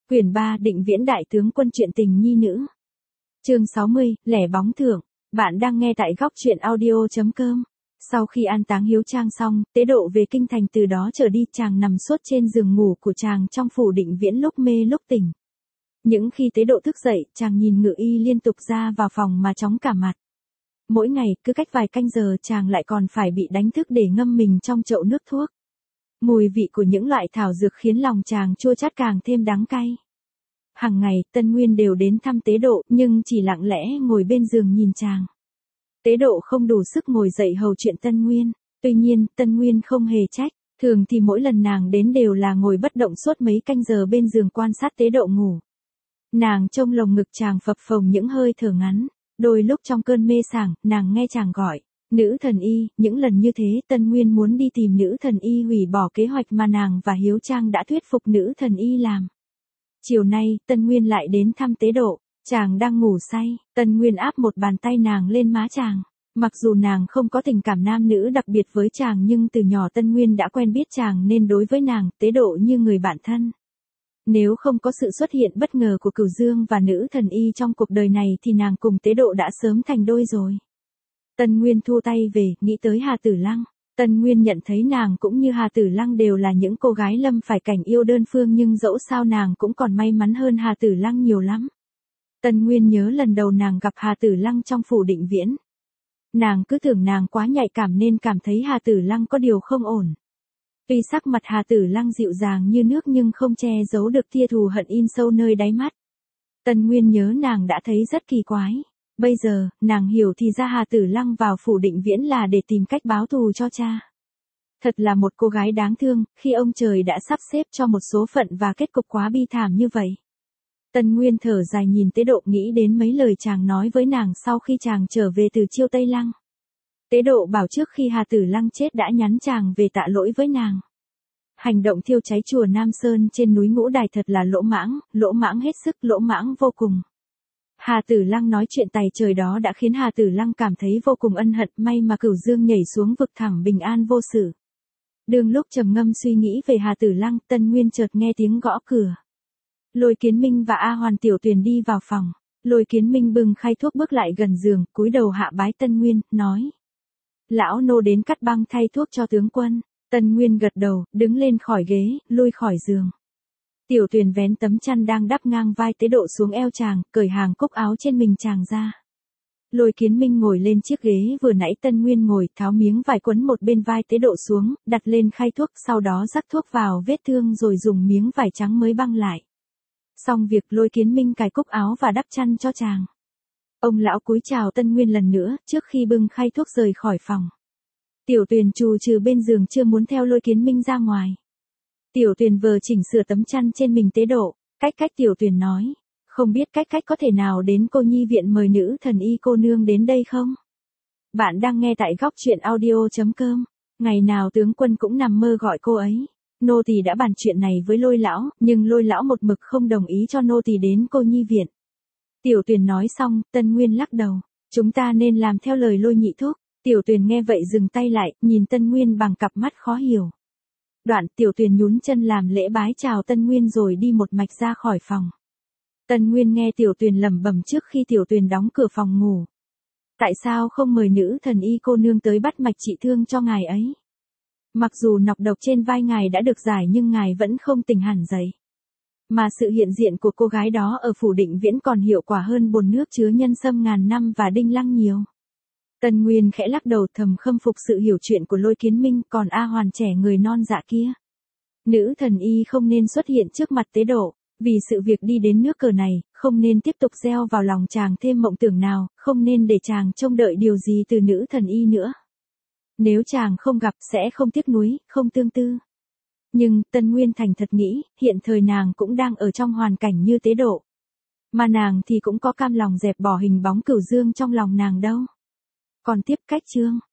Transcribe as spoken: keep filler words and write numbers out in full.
Quyển ba Định Viễn Đại Tướng Quân Truyện Tình Nhi Nữ. Chương sáu mươi, Lẻ Bóng Thưởng. Bạn đang nghe tại góc truyện audio chấm com. Sau khi an táng Hiếu Trang xong, Tế Độ về kinh thành, từ đó trở đi chàng nằm suốt trên giường ngủ của chàng trong phủ Định Viễn, lúc mê lúc tỉnh. Những khi Tế Độ thức dậy, chàng nhìn Ngự Y liên tục ra vào phòng mà chóng cả mặt. Mỗi ngày, cứ cách vài canh giờ chàng lại còn phải bị đánh thức để ngâm mình trong chậu nước thuốc. Mùi vị của những loại thảo dược khiến lòng chàng chua chát càng thêm đắng cay. Hằng ngày, Tân Nguyên đều đến thăm Tế Độ, nhưng chỉ lặng lẽ ngồi bên giường nhìn chàng. Tế Độ không đủ sức ngồi dậy hầu chuyện Tân Nguyên. Tuy nhiên, Tân Nguyên không hề trách. Thường thì mỗi lần nàng đến đều là ngồi bất động suốt mấy canh giờ bên giường quan sát Tế Độ ngủ. Nàng trông lồng ngực chàng phập phồng những hơi thở ngắn. Đôi lúc trong cơn mê sảng, nàng nghe chàng gọi, nữ thần y. Những lần như thế, Tân Nguyên muốn đi tìm nữ thần y hủy bỏ kế hoạch mà nàng và Hiếu Trang đã thuyết phục nữ thần y làm. Chiều nay, Tân Nguyên lại đến thăm Tế Độ. Chàng đang ngủ say, Tân Nguyên áp một bàn tay nàng lên má chàng. Mặc dù nàng không có tình cảm nam nữ đặc biệt với chàng, nhưng từ nhỏ Tân Nguyên đã quen biết chàng nên đối với nàng, Tế Độ như người bạn thân. Nếu không có sự xuất hiện bất ngờ của Cửu Dương và nữ thần y trong cuộc đời này thì nàng cùng Tế Độ đã sớm thành đôi rồi. Tân Nguyên thu tay về, nghĩ tới Hà Tử Lăng. Tân Nguyên nhận thấy nàng cũng như Hà Tử Lăng đều là những cô gái lâm phải cảnh yêu đơn phương, nhưng dẫu sao nàng cũng còn may mắn hơn Hà Tử Lăng nhiều lắm. Tân Nguyên nhớ lần đầu nàng gặp Hà Tử Lăng trong phủ Định Viễn. Nàng cứ tưởng nàng quá nhạy cảm nên cảm thấy Hà Tử Lăng có điều không ổn. Tuy sắc mặt Hà Tử Lăng dịu dàng như nước nhưng không che giấu được tia thù hận in sâu nơi đáy mắt. Tân Nguyên nhớ nàng đã thấy rất kỳ quái. Bây giờ, nàng hiểu thì ra Hà Tử Lăng vào phủ Định Viễn là để tìm cách báo thù cho cha. Thật là một cô gái đáng thương, khi ông trời đã sắp xếp cho một số phận và kết cục quá bi thảm như vậy. Tân Nguyên thở dài nhìn Tế Độ, nghĩ đến mấy lời chàng nói với nàng sau khi chàng trở về từ Chiêu Tây Lăng. Tế Độ bảo trước khi Hà Tử Lăng chết đã nhắn chàng về tạ lỗi với nàng. Hành động thiêu cháy chùa Nam Sơn trên núi Ngũ Đài thật là lỗ mãng, lỗ mãng hết sức, lỗ mãng vô cùng. Hà Tử Lăng nói chuyện tày trời đó đã khiến Hà Tử Lăng cảm thấy vô cùng ân hận, may mà Cửu Dương nhảy xuống vực thẳng bình an vô sự. Đương lúc trầm ngâm suy nghĩ về Hà Tử Lăng, Tân Nguyên chợt nghe tiếng gõ cửa. Lôi Kiến Minh và A Hoàn Tiểu Tuyền đi vào phòng. Lôi Kiến Minh bưng khay thuốc bước lại gần giường, cúi đầu hạ bái Tân Nguyên, nói: Lão nô đến cắt băng thay thuốc cho tướng quân. Tân Nguyên gật đầu, đứng lên khỏi ghế, lui khỏi giường. Tiểu Tuyền vén tấm chăn đang đắp ngang vai Tế Độ xuống eo chàng, cởi hàng cúc áo trên mình chàng ra. Lôi Kiến Minh ngồi lên chiếc ghế vừa nãy Tân Nguyên ngồi, tháo miếng vải quấn một bên vai Tế Độ xuống, đặt lên khay thuốc, sau đó rắc thuốc vào vết thương rồi dùng miếng vải trắng mới băng lại. Xong việc, Lôi Kiến Minh cài cúc áo và đắp chăn cho chàng. Ông lão cúi chào Tân Nguyên lần nữa, trước khi bưng khay thuốc rời khỏi phòng. Tiểu Tuyền trù trừ bên giường chưa muốn theo Lôi Kiến Minh ra ngoài. Tiểu Tuyền vừa chỉnh sửa tấm chăn trên mình Tế Độ, cách cách Tiểu Tuyền nói, không biết cách cách có thể nào đến cô nhi viện mời nữ thần y cô nương đến đây không? Bạn đang nghe tại góc truyện audio chấm com. Ngày nào tướng quân cũng nằm mơ gọi cô ấy. Nô tỳ đã bàn chuyện này với Lôi lão, nhưng Lôi lão một mực không đồng ý cho nô tỳ đến cô nhi viện. Tiểu Tuyền nói xong, Tân Nguyên lắc đầu, chúng ta nên làm theo lời Lôi nhị thúc. Tiểu Tuyền nghe vậy dừng tay lại, nhìn Tân Nguyên bằng cặp mắt khó hiểu. Đoạn, Tiểu Tuyền nhún chân làm lễ bái chào Tân Nguyên rồi đi một mạch ra khỏi phòng. Tân Nguyên nghe Tiểu Tuyền lẩm bẩm trước khi Tiểu Tuyền đóng cửa phòng ngủ. Tại sao không mời nữ thần y cô nương tới bắt mạch trị thương cho ngài ấy? Mặc dù nọc độc trên vai ngài đã được giải nhưng ngài vẫn không tỉnh hẳn dậy. Mà sự hiện diện của cô gái đó ở phủ Định Viễn còn hiệu quả hơn bồn nước chứa nhân sâm ngàn năm và đinh lăng nhiều. Tân Nguyên khẽ lắc đầu, thầm khâm phục sự hiểu chuyện của Lôi Kiến Minh, còn A Hoàn trẻ người non dạ kia. Nữ thần y không nên xuất hiện trước mặt Tế Độ, vì sự việc đi đến nước cờ này, không nên tiếp tục gieo vào lòng chàng thêm mộng tưởng nào, không nên để chàng trông đợi điều gì từ nữ thần y nữa. Nếu chàng không gặp sẽ không tiếc nuối, không tương tư. Nhưng, Tân Nguyên thành thật nghĩ, hiện thời nàng cũng đang ở trong hoàn cảnh như Tế Độ. Mà nàng thì cũng có cam lòng dẹp bỏ hình bóng Cửu Dương trong lòng nàng đâu. Còn tiếp cách chương.